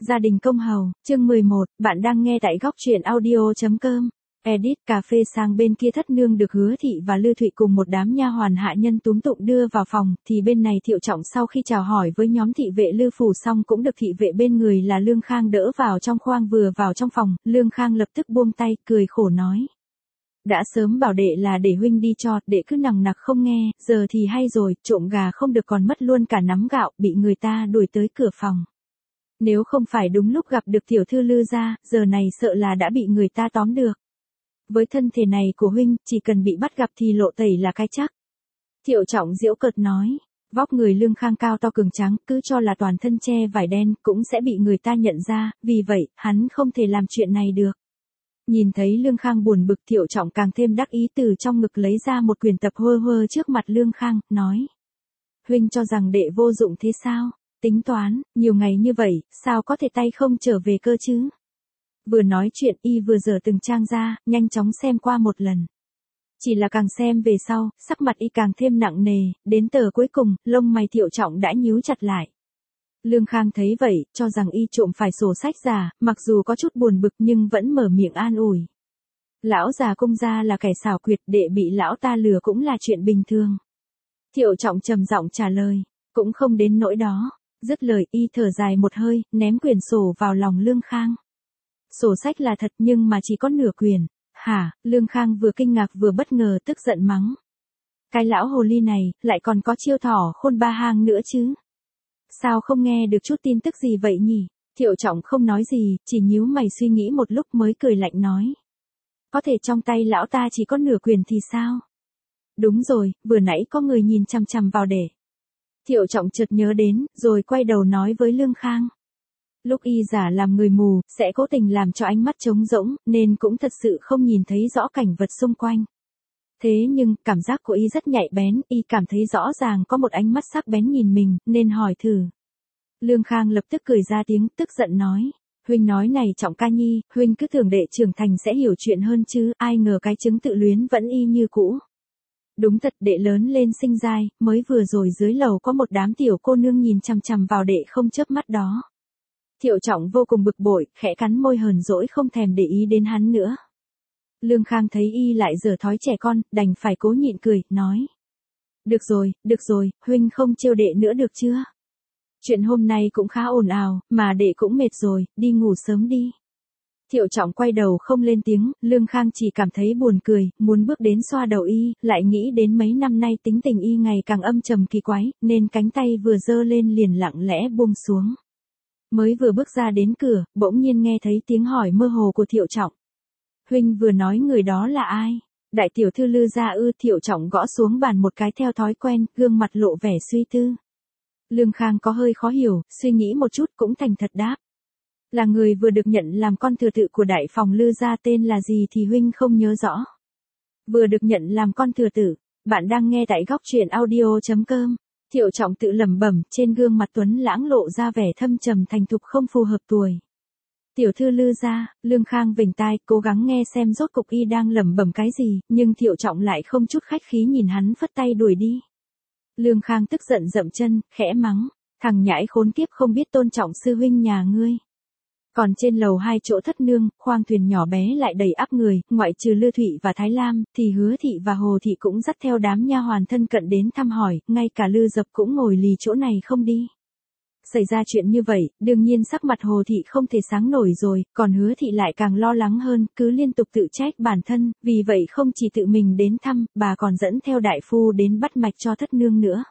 Gia đình công hầu, chương 11, bạn đang nghe tại góc truyện audio.com. Edit cà phê sang bên kia thất nương được Hứa Thị và Lư Thụy cùng một đám nha hoàn hạ nhân túm tụng đưa vào phòng, thì bên này Thiệu Trọng sau khi chào hỏi với nhóm thị vệ Lư Phủ xong cũng được thị vệ bên người là Lương Khang đỡ vào trong khoang. Vừa vào trong phòng, Lương Khang lập tức buông tay, cười khổ nói. Đã sớm bảo đệ là để huynh đi cho, đệ cứ nằng nặc không nghe, giờ thì hay rồi, trộm gà không được còn mất luôn cả nắm gạo, bị người ta đuổi tới cửa phòng. Nếu không phải đúng lúc gặp được tiểu thư Lư gia, giờ này sợ là đã bị người ta tóm được. Với thân thể này của huynh, chỉ cần bị bắt gặp thì lộ tẩy là cái chắc. Thiệu Trọng giễu cợt nói, vóc người Lương Khang cao to cường tráng, cứ cho là toàn thân che vải đen cũng sẽ bị người ta nhận ra, vì vậy, hắn không thể làm chuyện này được. Nhìn thấy Lương Khang buồn bực, Thiệu Trọng càng thêm đắc ý, từ trong ngực lấy ra một quyển tập hơ hơ trước mặt Lương Khang, nói. Huynh cho rằng đệ vô dụng thế sao? Tính toán, nhiều ngày như vậy, sao có thể tay không trở về cơ chứ? Vừa nói chuyện y vừa dở từng trang ra, nhanh chóng xem qua một lần. Chỉ là càng xem về sau, sắc mặt y càng thêm nặng nề, đến tờ cuối cùng, lông mày Thiệu Trọng đã nhíu chặt lại. Lương Khang thấy vậy, cho rằng y trộm phải sổ sách giả, mặc dù có chút buồn bực nhưng vẫn mở miệng an ủi. Lão già Công gia là kẻ xảo quyệt, đệ bị lão ta lừa cũng là chuyện bình thường. Thiệu Trọng trầm giọng trả lời, cũng không đến nỗi đó. Dứt lời y thở dài một hơi, ném quyển sổ vào lòng Lương Khang. Sổ sách là thật nhưng mà chỉ có nửa quyển. Hả? Lương Khang vừa kinh ngạc vừa bất ngờ, tức giận mắng. Cái lão hồ ly này, lại còn có chiêu thỏ khôn ba hang nữa chứ. Sao không nghe được chút tin tức gì vậy nhỉ? Thiệu Trọng không nói gì, chỉ nhíu mày suy nghĩ một lúc mới cười lạnh nói. Có thể trong tay lão ta chỉ có nửa quyển thì sao? Đúng rồi, vừa nãy có người nhìn chằm chằm vào để. Thiệu Trọng chợt nhớ đến, rồi quay đầu nói với Lương Khang. Lúc y giả làm người mù, sẽ cố tình làm cho ánh mắt trống rỗng, nên cũng thật sự không nhìn thấy rõ cảnh vật xung quanh. Thế nhưng, cảm giác của y rất nhạy bén, y cảm thấy rõ ràng có một ánh mắt sắc bén nhìn mình, nên hỏi thử. Lương Khang lập tức cười ra tiếng, tức giận nói. Huynh nói này Trọng ca nhi, huynh cứ tưởng đệ trưởng thành sẽ hiểu chuyện hơn chứ, ai ngờ cái chứng tự luyến vẫn y như cũ. Đúng thật, đệ lớn lên sinh dai, mới vừa rồi dưới lầu có một đám tiểu cô nương nhìn chằm chằm vào đệ không chớp mắt đó. Thiệu Trọng vô cùng bực bội, khẽ cắn môi hờn dỗi không thèm để ý đến hắn nữa. Lương Khang thấy y lại giở thói trẻ con, đành phải cố nhịn cười, nói. Được rồi, huynh không trêu đệ nữa được chưa? Chuyện hôm nay cũng khá ồn ào, mà đệ cũng mệt rồi, đi ngủ sớm đi. Thiệu Trọng quay đầu không lên tiếng, Lương Khang chỉ cảm thấy buồn cười, muốn bước đến xoa đầu y, lại nghĩ đến mấy năm nay tính tình y ngày càng âm trầm kỳ quái, nên cánh tay vừa giơ lên liền lặng lẽ buông xuống. Mới vừa bước ra đến cửa, bỗng nhiên nghe thấy tiếng hỏi mơ hồ của Thiệu Trọng. Huynh vừa nói người đó là ai? Đại tiểu thư Lư gia ư? Thiệu Trọng gõ xuống bàn một cái theo thói quen, gương mặt lộ vẻ suy tư. Lương Khang có hơi khó hiểu, suy nghĩ một chút cũng thành thật đáp. Là người vừa được nhận làm con thừa tự của đại phòng Lư gia, tên là gì thì huynh không nhớ rõ. Vừa được nhận làm con thừa tự, bạn đang nghe tại góc truyện audio.com. Thiệu Trọng tự lẩm bẩm, trên gương mặt tuấn lãng lộ ra vẻ thâm trầm thành thục không phù hợp tuổi. Tiểu thư Lư gia. Lương Khang vểnh tai, cố gắng nghe xem rốt cục y đang lẩm bẩm cái gì, nhưng Thiệu Trọng lại không chút khách khí nhìn hắn phất tay đuổi đi. Lương Khang tức giận dậm chân, khẽ mắng, thằng nhãi khốn kiếp không biết tôn trọng sư huynh nhà ngươi. Còn trên lầu 2 chỗ thất nương, khoang thuyền nhỏ bé lại đầy ắp người, ngoại trừ Lư Thụy và Thái Lam, thì Hứa Thị và Hồ Thị cũng dắt theo đám nha hoàn thân cận đến thăm hỏi, ngay cả Lư Dập cũng ngồi lì chỗ này không đi. Xảy ra chuyện như vậy, đương nhiên sắc mặt Hồ Thị không thể sáng nổi rồi, còn Hứa Thị lại càng lo lắng hơn, cứ liên tục tự trách bản thân, vì vậy không chỉ tự mình đến thăm, bà còn dẫn theo đại phu đến bắt mạch cho thất nương nữa.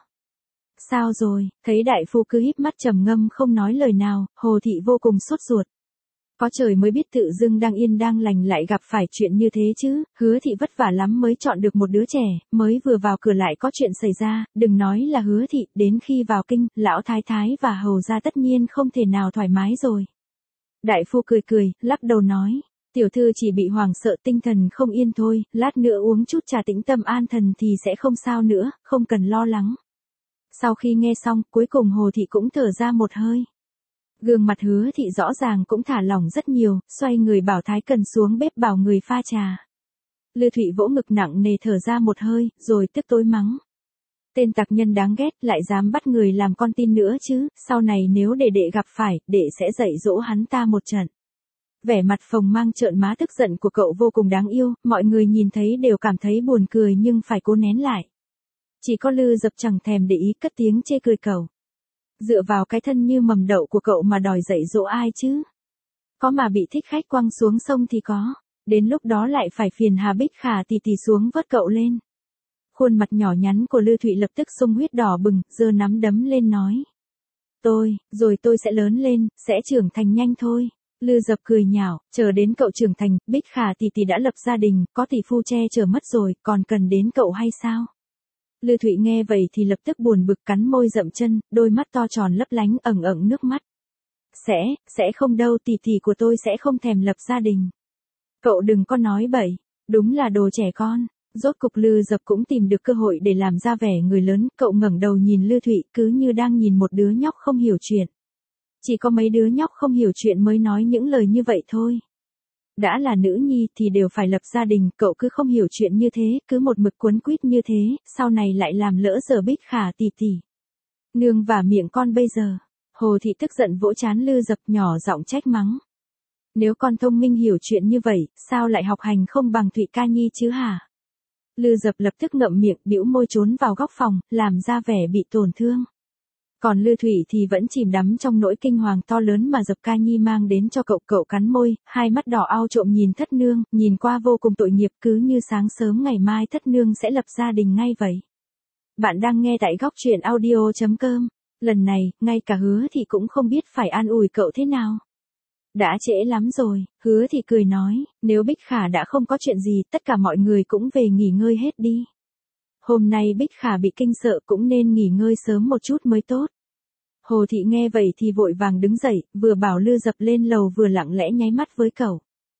Sao rồi? Thấy đại phu cứ híp mắt trầm ngâm không nói lời nào, Hồ Thị vô cùng sốt ruột. Có trời mới biết tự dưng đang yên đang lành lại gặp phải chuyện như thế chứ, Hứa Thị vất vả lắm mới chọn được một đứa trẻ, mới vừa vào cửa lại có chuyện xảy ra, đừng nói là Hứa Thị, đến khi vào kinh, lão thái thái và hầu gia tất nhiên không thể nào thoải mái rồi. Đại phu cười, lắc đầu nói, tiểu thư chỉ bị hoảng sợ tinh thần không yên thôi, lát nữa uống chút trà tĩnh tâm an thần thì sẽ không sao nữa, không cần lo lắng. Sau khi nghe xong, cuối cùng Hồ Thị cũng thở ra một hơi. Gương mặt Hứa Thị rõ ràng cũng thả lỏng rất nhiều, xoay người bảo Thái Cần xuống bếp bảo người pha trà. Lư Thụy vỗ ngực nặng nề thở ra một hơi, rồi tức tối mắng. Tên tặc nhân đáng ghét lại dám bắt người làm con tin nữa chứ, sau này nếu đệ đệ gặp phải, đệ sẽ dạy dỗ hắn ta một trận. Vẻ mặt phồng mang trợn má tức giận của cậu vô cùng đáng yêu, mọi người nhìn thấy đều cảm thấy buồn cười nhưng phải cố nén lại. Chỉ có Lư Dập chẳng thèm để ý cất tiếng chê cười cậu. Dựa vào cái thân như mầm đậu của cậu mà đòi dạy dỗ ai chứ? Có mà bị thích khách quăng xuống sông thì có, đến lúc đó lại phải phiền Hà Bích Khả tì xuống vớt cậu lên. Khuôn mặt nhỏ nhắn của Lư Thụy lập tức sung huyết đỏ bừng, giơ nắm đấm lên nói. Rồi tôi sẽ lớn lên, sẽ trưởng thành nhanh thôi. Lư Dập cười nhạo, chờ đến cậu trưởng thành, Bích Khả tì đã lập gia đình, có tỷ phu che chở mất rồi, còn cần đến cậu hay sao? Lư Thụy nghe vậy thì lập tức buồn bực cắn môi dậm chân, đôi mắt to tròn lấp lánh ẩn ẩn nước mắt. Sẽ không đâu, tỷ của tôi sẽ không thèm lập gia đình. Cậu đừng có nói bậy, đúng là đồ trẻ con. Rốt cục Lư Dập cũng tìm được cơ hội để làm ra vẻ người lớn, cậu ngẩng đầu nhìn Lư Thụy cứ như đang nhìn một đứa nhóc không hiểu chuyện. Chỉ có mấy đứa nhóc không hiểu chuyện mới nói những lời như vậy thôi. Đã là nữ nhi thì đều phải lập gia đình, cậu cứ không hiểu chuyện như thế, cứ một mực quấn quýt như thế, sau này lại làm lỡ giờ Bích Khả tì. Nương và miệng con bây giờ. Hồ Thị tức giận vỗ trán Lư Dập nhỏ giọng trách mắng. Nếu con thông minh hiểu chuyện như vậy, sao lại học hành không bằng Thụy ca nhi chứ hả? Lư Dập lập tức ngậm miệng, bĩu môi trốn vào góc phòng, làm ra vẻ bị tổn thương. Còn Lư Thụy thì vẫn chìm đắm trong nỗi kinh hoàng to lớn mà Dập ca nhi mang đến cho cậu cắn môi, hai mắt đỏ ao trộm nhìn Thất Nương, nhìn qua vô cùng tội nghiệp cứ như sáng sớm ngày mai Thất Nương sẽ lập gia đình ngay vậy. Bạn đang nghe tại góc truyện audio.com. Lần này, ngay cả Hứa Thị cũng không biết phải an ủi cậu thế nào. Đã trễ lắm rồi, Hứa Thị cười nói, nếu Bích Khả đã không có chuyện gì, tất cả mọi người cũng về nghỉ ngơi hết đi. Hôm nay Bích Khả bị kinh sợ cũng nên nghỉ ngơi sớm một chút mới tốt. Hồ Thị nghe vậy thì vội vàng đứng dậy, vừa bảo Lư Dập lên lầu vừa lặng lẽ nháy mắt với cậu.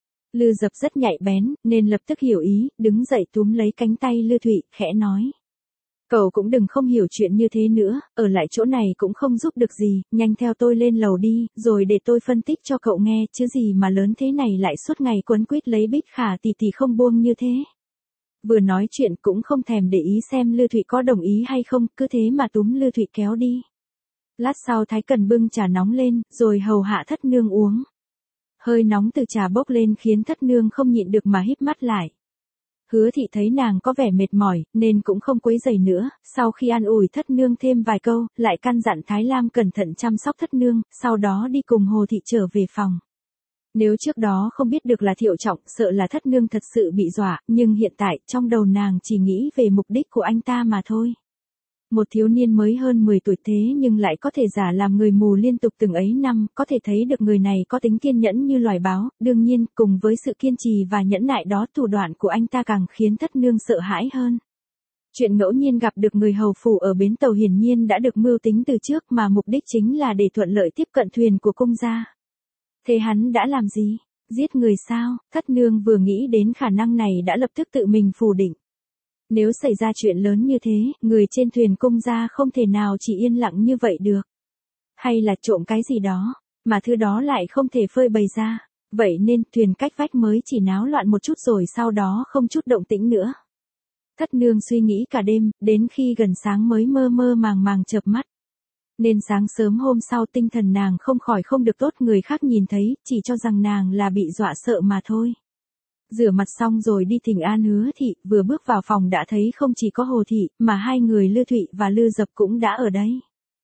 Lư Dập rất nhạy bén, nên lập tức hiểu ý, đứng dậy túm lấy cánh tay Lư Thụy, khẽ nói. Cậu cũng đừng không hiểu chuyện như thế nữa, ở lại chỗ này cũng không giúp được gì, nhanh theo tôi lên lầu đi, rồi để tôi phân tích cho cậu nghe, chứ gì mà lớn thế này lại suốt ngày quấn quýt lấy Bích Khả tì không buông như thế. Vừa nói chuyện cũng không thèm để ý xem Lư Thụy có đồng ý hay không, cứ thế mà túm Lư Thụy kéo đi. Lát sau Thái Cần bưng trà nóng lên, rồi hầu hạ Thất Nương uống. Hơi nóng từ trà bốc lên khiến Thất Nương không nhịn được mà híp mắt lại. Hứa Thị thấy nàng có vẻ mệt mỏi, nên cũng không quấy rầy nữa, sau khi an ủi Thất Nương thêm vài câu, lại căn dặn Thái Lam cẩn thận chăm sóc Thất Nương, sau đó đi cùng Hồ Thị trở về phòng. Nếu trước đó không biết được là Thiệu Trọng, sợ là Thất Nương thật sự bị dọa, nhưng hiện tại, trong đầu nàng chỉ nghĩ về mục đích của anh ta mà thôi. Một thiếu niên mới hơn 10 tuổi thế nhưng lại có thể giả làm người mù liên tục từng ấy năm, có thể thấy được người này có tính kiên nhẫn như loài báo, đương nhiên, cùng với sự kiên trì và nhẫn nại đó thủ đoạn của anh ta càng khiến Thất Nương sợ hãi hơn. Chuyện ngẫu nhiên gặp được người hầu phủ ở bến tàu hiển nhiên đã được mưu tính từ trước mà mục đích chính là để thuận lợi tiếp cận thuyền của cung gia. Thế hắn đã làm gì? Giết người sao? Thất Nương vừa nghĩ đến khả năng này đã lập tức tự mình phủ định. Nếu xảy ra chuyện lớn như thế, người trên thuyền cung gia không thể nào chỉ yên lặng như vậy được. Hay là trộm cái gì đó, mà thứ đó lại không thể phơi bày ra. Vậy nên thuyền cách vách mới chỉ náo loạn một chút rồi sau đó không chút động tĩnh nữa. Thất Nương suy nghĩ cả đêm, đến khi gần sáng mới mơ mơ màng màng chợp mắt. Nên sáng sớm hôm sau tinh thần nàng không khỏi không được tốt, người khác nhìn thấy, chỉ cho rằng nàng là bị dọa sợ mà thôi. Rửa mặt xong rồi đi thỉnh an Hứa Thị, vừa bước vào phòng đã thấy không chỉ có Hồ Thị, mà hai người Lư Thụy và Lư Dập cũng đã ở đấy.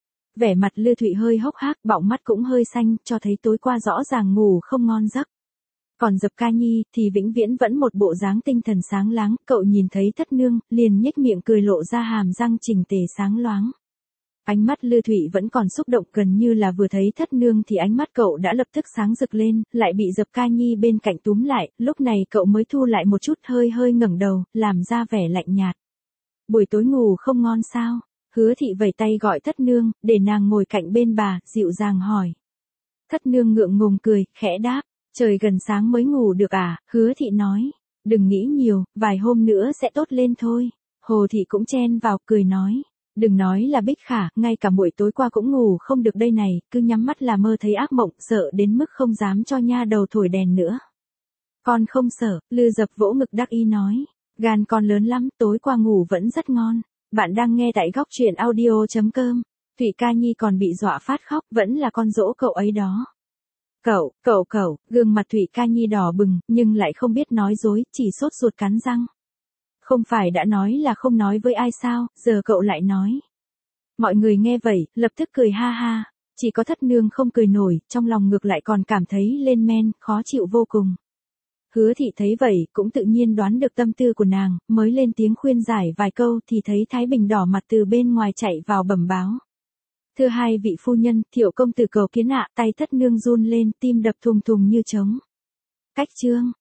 Vẻ mặt Lư Thụy hơi hốc hác, bọng mắt cũng hơi xanh, cho thấy tối qua rõ ràng ngủ không ngon giấc. Còn Dập ca nhi thì vĩnh viễn vẫn một bộ dáng tinh thần sáng láng, cậu nhìn thấy Thất Nương, liền nhếch miệng cười lộ ra hàm răng chỉnh tề sáng loáng. Ánh mắt Lư Thụy vẫn còn xúc động, gần như là vừa thấy Thất Nương thì ánh mắt cậu đã lập tức sáng rực lên, lại bị Dập ca nhi bên cạnh túm lại, lúc này cậu mới thu lại một chút, hơi ngẩng đầu, làm ra vẻ lạnh nhạt. Buổi tối ngủ không ngon sao? Hứa Thị vẩy tay gọi Thất Nương, để nàng ngồi cạnh bên bà, dịu dàng hỏi. Thất Nương ngượng ngùng cười, khẽ đáp, trời gần sáng mới ngủ được à? Hứa Thị nói, đừng nghĩ nhiều, vài hôm nữa sẽ tốt lên thôi. Hồ Thị cũng chen vào, cười nói. Đừng nói là Bích Khả, ngay cả buổi tối qua cũng ngủ không được đây này, cứ nhắm mắt là mơ thấy ác mộng, sợ đến mức không dám cho nha đầu thổi đèn nữa. Con không sợ, Lư Dập vỗ ngực đắc ý nói, gan con lớn lắm, tối qua ngủ vẫn rất ngon. Bạn đang nghe tại góc truyện audio.com. Thủy Ca Nhi còn bị dọa phát khóc, vẫn là con dỗ cậu ấy đó. Cậu, gương mặt Thủy Ca Nhi đỏ bừng, nhưng lại không biết nói dối, chỉ sốt ruột cắn răng. Không phải đã nói là không nói với ai sao, giờ cậu lại nói. Mọi người nghe vậy, lập tức cười ha ha, chỉ có thất nương không cười nổi, trong lòng ngược lại còn cảm thấy lên men, khó chịu vô cùng. Hứa thị thấy vậy, cũng tự nhiên đoán được tâm tư của nàng, mới lên tiếng khuyên giải vài câu thì thấy Thái Bình đỏ mặt từ bên ngoài chạy vào bẩm báo. Thưa hai vị phu nhân, Thiệu công tử cầu kiến ạ, tay thất nương run lên, tim đập thùng thùng như trống. Cách chương.